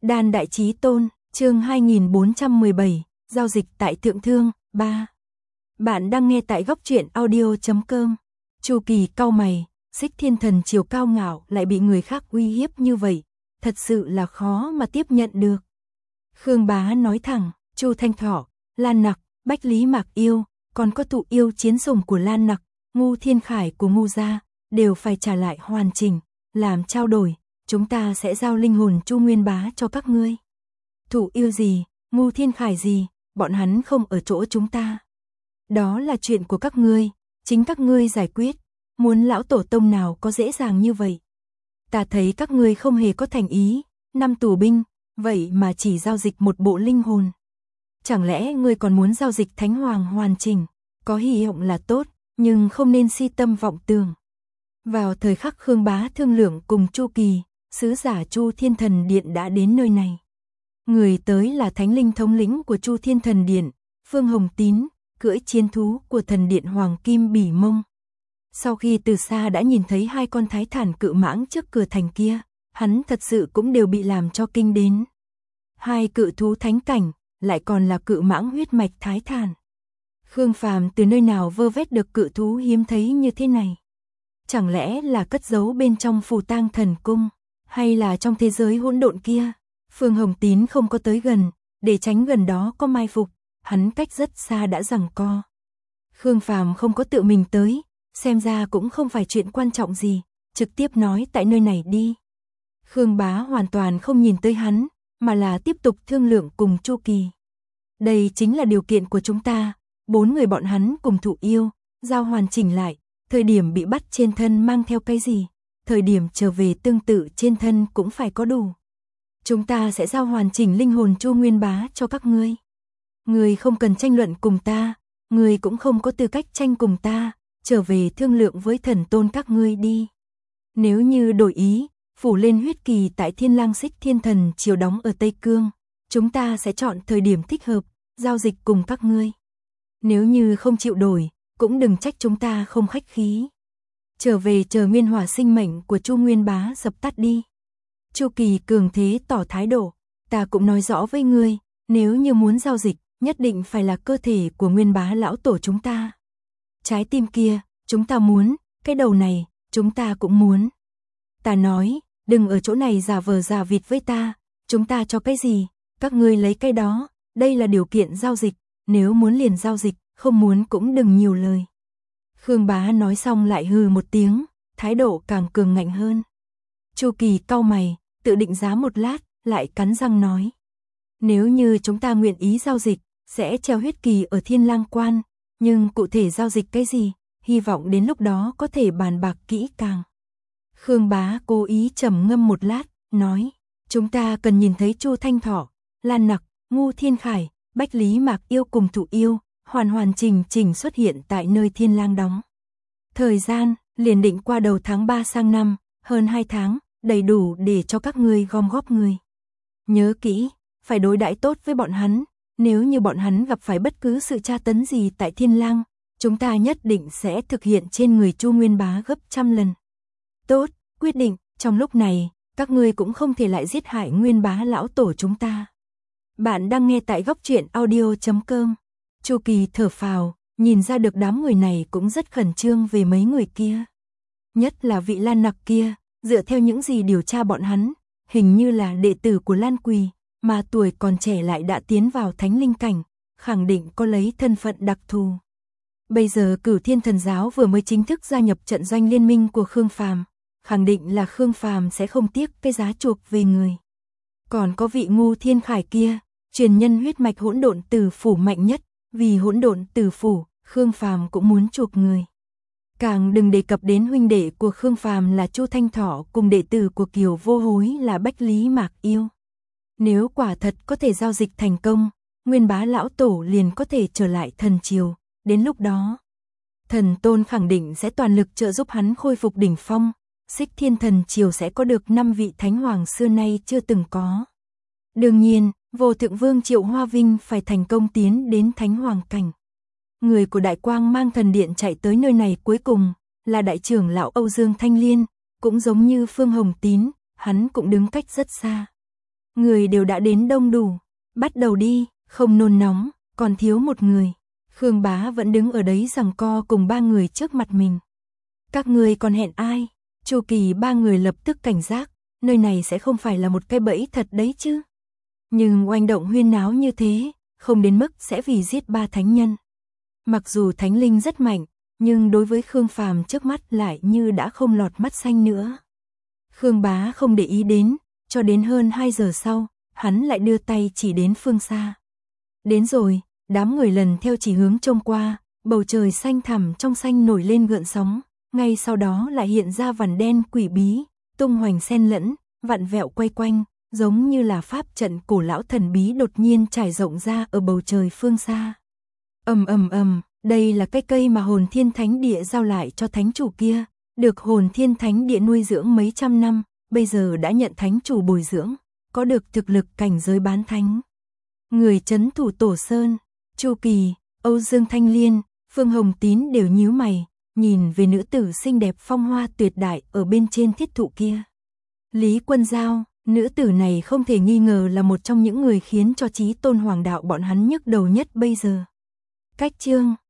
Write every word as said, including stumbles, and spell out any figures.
Đan Đại Chí Tôn, chương hai nghìn bốn trăm mười bảy, giao dịch tại Thượng Thương, ba. Bạn đang nghe tại góc truyện audio chấm com. Chu Kỳ cau mày, Xích Thiên Thần chiều cao ngạo lại bị người khác uy hiếp như vậy, thật sự là khó mà tiếp nhận được. Khương Bá nói thẳng, Chu Thanh Thọ, Lan Nặc, Bách Lý Mạc Yêu, còn có Thụ Yêu chiến sủng của Lan Nặc, Ngu Thiên Khải của Ngu gia, đều phải trả lại hoàn chỉnh, làm trao đổi, chúng ta sẽ giao linh hồn Chu Nguyên Bá cho các ngươi. Thụ Yêu gì, Ngu Thiên Khải gì, bọn hắn không ở chỗ chúng ta. Đó là chuyện của các ngươi, chính các ngươi giải quyết, muốn lão tổ tông nào có dễ dàng như vậy. Ta thấy các ngươi không hề có thành ý, năm tù binh, vậy mà chỉ giao dịch một bộ linh hồn. Chẳng lẽ ngươi còn muốn giao dịch Thánh Hoàng hoàn chỉnh, có hy vọng là tốt, nhưng không nên si tâm vọng tưởng. Vào thời khắc Khương Bá thương lượng cùng Chu Kỳ, sứ giả Chu Thiên Thần Điện đã đến nơi này. Người tới là thánh linh thống lĩnh của Chu Thiên Thần Điện, Phương Hồng Tín, cưỡi chiến thú của thần điện Hoàng Kim Bỉ Mông. Sau khi từ xa đã nhìn thấy hai con thái thản cự mãng trước cửa thành kia, hắn thật sự cũng đều bị làm cho kinh đến. Hai cự thú thánh cảnh, lại còn là cự mãng huyết mạch thái thản. Khương Phàm từ nơi nào vơ vét được cự thú hiếm thấy như thế này? Chẳng lẽ là cất giấu bên trong Phù Tang Thần Cung, hay là trong thế giới hỗn độn kia? Phương Hồng Tín không có tới gần, để tránh gần đó có mai phục, hắn cách rất xa đã giằng co. Khương Phàm không có tự mình tới, xem ra cũng không phải chuyện quan trọng gì, trực tiếp nói tại nơi này đi. Khương Bá hoàn toàn không nhìn tới hắn, mà là tiếp tục thương lượng cùng Chu Kỳ. Đây chính là điều kiện của chúng ta, bốn người bọn hắn cùng Thụ Yêu, giao hoàn chỉnh lại, thời điểm bị bắt trên thân mang theo cái gì, thời điểm trở về tương tự trên thân cũng phải có đủ. Chúng ta sẽ giao hoàn chỉnh linh hồn Chu Nguyên Bá cho các ngươi. Ngươi không cần tranh luận cùng ta, ngươi cũng không có tư cách tranh cùng ta, trở về thương lượng với thần tôn các ngươi đi. Nếu như đổi ý, phủ lên huyết kỳ tại Thiên Lang Xích Thiên Thần chiều đóng ở Tây Cương, chúng ta sẽ chọn thời điểm thích hợp, giao dịch cùng các ngươi. Nếu như không chịu đổi, cũng đừng trách chúng ta không khách khí. Trở về chờ nguyên hỏa sinh mệnh của Chu Nguyên Bá dập tắt đi. Chu Kỳ cường thế tỏ thái độ, ta cũng nói rõ với ngươi, nếu như muốn giao dịch, nhất định phải là cơ thể của Nguyên Bá lão tổ chúng ta. Trái tim kia, chúng ta muốn, cái đầu này, chúng ta cũng muốn. Ta nói, đừng ở chỗ này giả vờ giả vịt với ta, chúng ta cho cái gì, các ngươi lấy cái đó, đây là điều kiện giao dịch, nếu muốn liền giao dịch, không muốn cũng đừng nhiều lời. Khương Bá nói xong lại hừ một tiếng, thái độ càng cường ngạnh hơn. Chu Kỳ cau mày, tự định giá một lát, lại cắn răng nói. Nếu như chúng ta nguyện ý giao dịch, sẽ treo huyết kỳ ở Thiên Lang Quan, nhưng cụ thể giao dịch cái gì, hy vọng đến lúc đó có thể bàn bạc kỹ càng. Khương Bá cố ý trầm ngâm một lát, nói, chúng ta cần nhìn thấy Chu Thanh Thọ, Lan Nặc, Ngu Thiên Khải, Bách Lý Mạc Yêu cùng Thụ Yêu, hoàn hoàn chỉnh chỉnh xuất hiện tại nơi Thiên Lang đóng. Thời gian, liền định qua đầu tháng ba sang năm, hơn hai tháng, đầy đủ để cho các ngươi gom góp người. Nhớ kỹ, phải đối đãi tốt với bọn hắn, nếu như bọn hắn gặp phải bất cứ sự tra tấn gì tại Thiên Lang, chúng ta nhất định sẽ thực hiện trên người Chu Nguyên Bá gấp trăm lần. Tốt, quyết định, trong lúc này, các ngươi cũng không thể lại giết hại Nguyên Bá lão tổ chúng ta. Bạn đang nghe tại góc truyện audio chấm com. Chu Kỳ thở phào, nhìn ra được đám người này cũng rất khẩn trương về mấy người kia. Nhất là vị Lan Nặc kia, dựa theo những gì điều tra bọn hắn, hình như là đệ tử của Lan Quỳ, mà tuổi còn trẻ lại đã tiến vào thánh linh cảnh, khẳng định có lấy thân phận đặc thù. Bây giờ Cửu Thiên Thần Giáo vừa mới chính thức gia nhập trận doanh liên minh của Khương Phàm, khẳng định là Khương Phàm sẽ không tiếc cái giá chuộc về người. Còn có vị Ngu Thiên Khải kia, truyền nhân huyết mạch hỗn độn tử phủ mạnh nhất, vì hỗn độn tử phủ, Khương Phàm cũng muốn chuộc người. Càng đừng đề cập đến huynh đệ của Khương Phàm là Chu Thanh Thọ cùng đệ tử của Kiều Vô Hối là Bách Lý Mạc Yêu. Nếu quả thật có thể giao dịch thành công, Nguyên Bá lão tổ liền có thể trở lại thần triều, đến lúc đó, thần tôn khẳng định sẽ toàn lực trợ giúp hắn khôi phục đỉnh phong, Xích Thiên Thần triều sẽ có được năm vị thánh hoàng xưa nay chưa từng có. Đương nhiên, Vô Thượng Vương Triệu Hoa Vinh phải thành công tiến đến thánh hoàng cảnh. Người của Đại Quang Mang Thần Điện chạy tới nơi này cuối cùng là đại trưởng lão Âu Dương Thanh Liên, cũng giống như Phương Hồng Tín, hắn cũng đứng cách rất xa. Người đều đã đến đông đủ, bắt đầu đi, không nôn nóng, còn thiếu một người. Khương Bá vẫn đứng ở đấy giằng co cùng ba người trước mặt mình. Các người còn hẹn ai? Chu Kỳ ba người lập tức cảnh giác, nơi này sẽ không phải là một cái bẫy thật đấy chứ. Nhưng oanh động huyên náo như thế, không đến mức sẽ vì giết ba thánh nhân. Mặc dù thánh linh rất mạnh, nhưng đối với Khương Phàm trước mắt lại như đã không lọt mắt xanh nữa. Khương Bá không để ý đến, cho đến hơn hai giờ sau, hắn lại đưa tay chỉ đến phương xa. Đến rồi, đám người lần theo chỉ hướng trông qua, bầu trời xanh thẳm trong xanh nổi lên gợn sóng, ngay sau đó lại hiện ra vằn đen quỷ bí, tung hoành xen lẫn, vặn vẹo quay quanh, giống như là pháp trận cổ lão thần bí đột nhiên trải rộng ra ở bầu trời phương xa. Ầm ầm ầm, đây là cái cây mà Hồn Thiên Thánh Địa giao lại cho thánh chủ kia, được Hồn Thiên Thánh Địa nuôi dưỡng mấy trăm năm, bây giờ đã nhận thánh chủ bồi dưỡng, có được thực lực cảnh giới bán thánh. Người trấn thủ Tổ Sơn, Chu Kỳ, Âu Dương Thanh Liên, Phương Hồng Tín đều nhíu mày, nhìn về nữ tử xinh đẹp phong hoa tuyệt đại ở bên trên thiết thụ kia. Lý Quân Giao, nữ tử này không thể nghi ngờ là một trong những người khiến cho Chí Tôn Hoàng đạo bọn hắn nhức đầu nhất bây giờ. Cách chương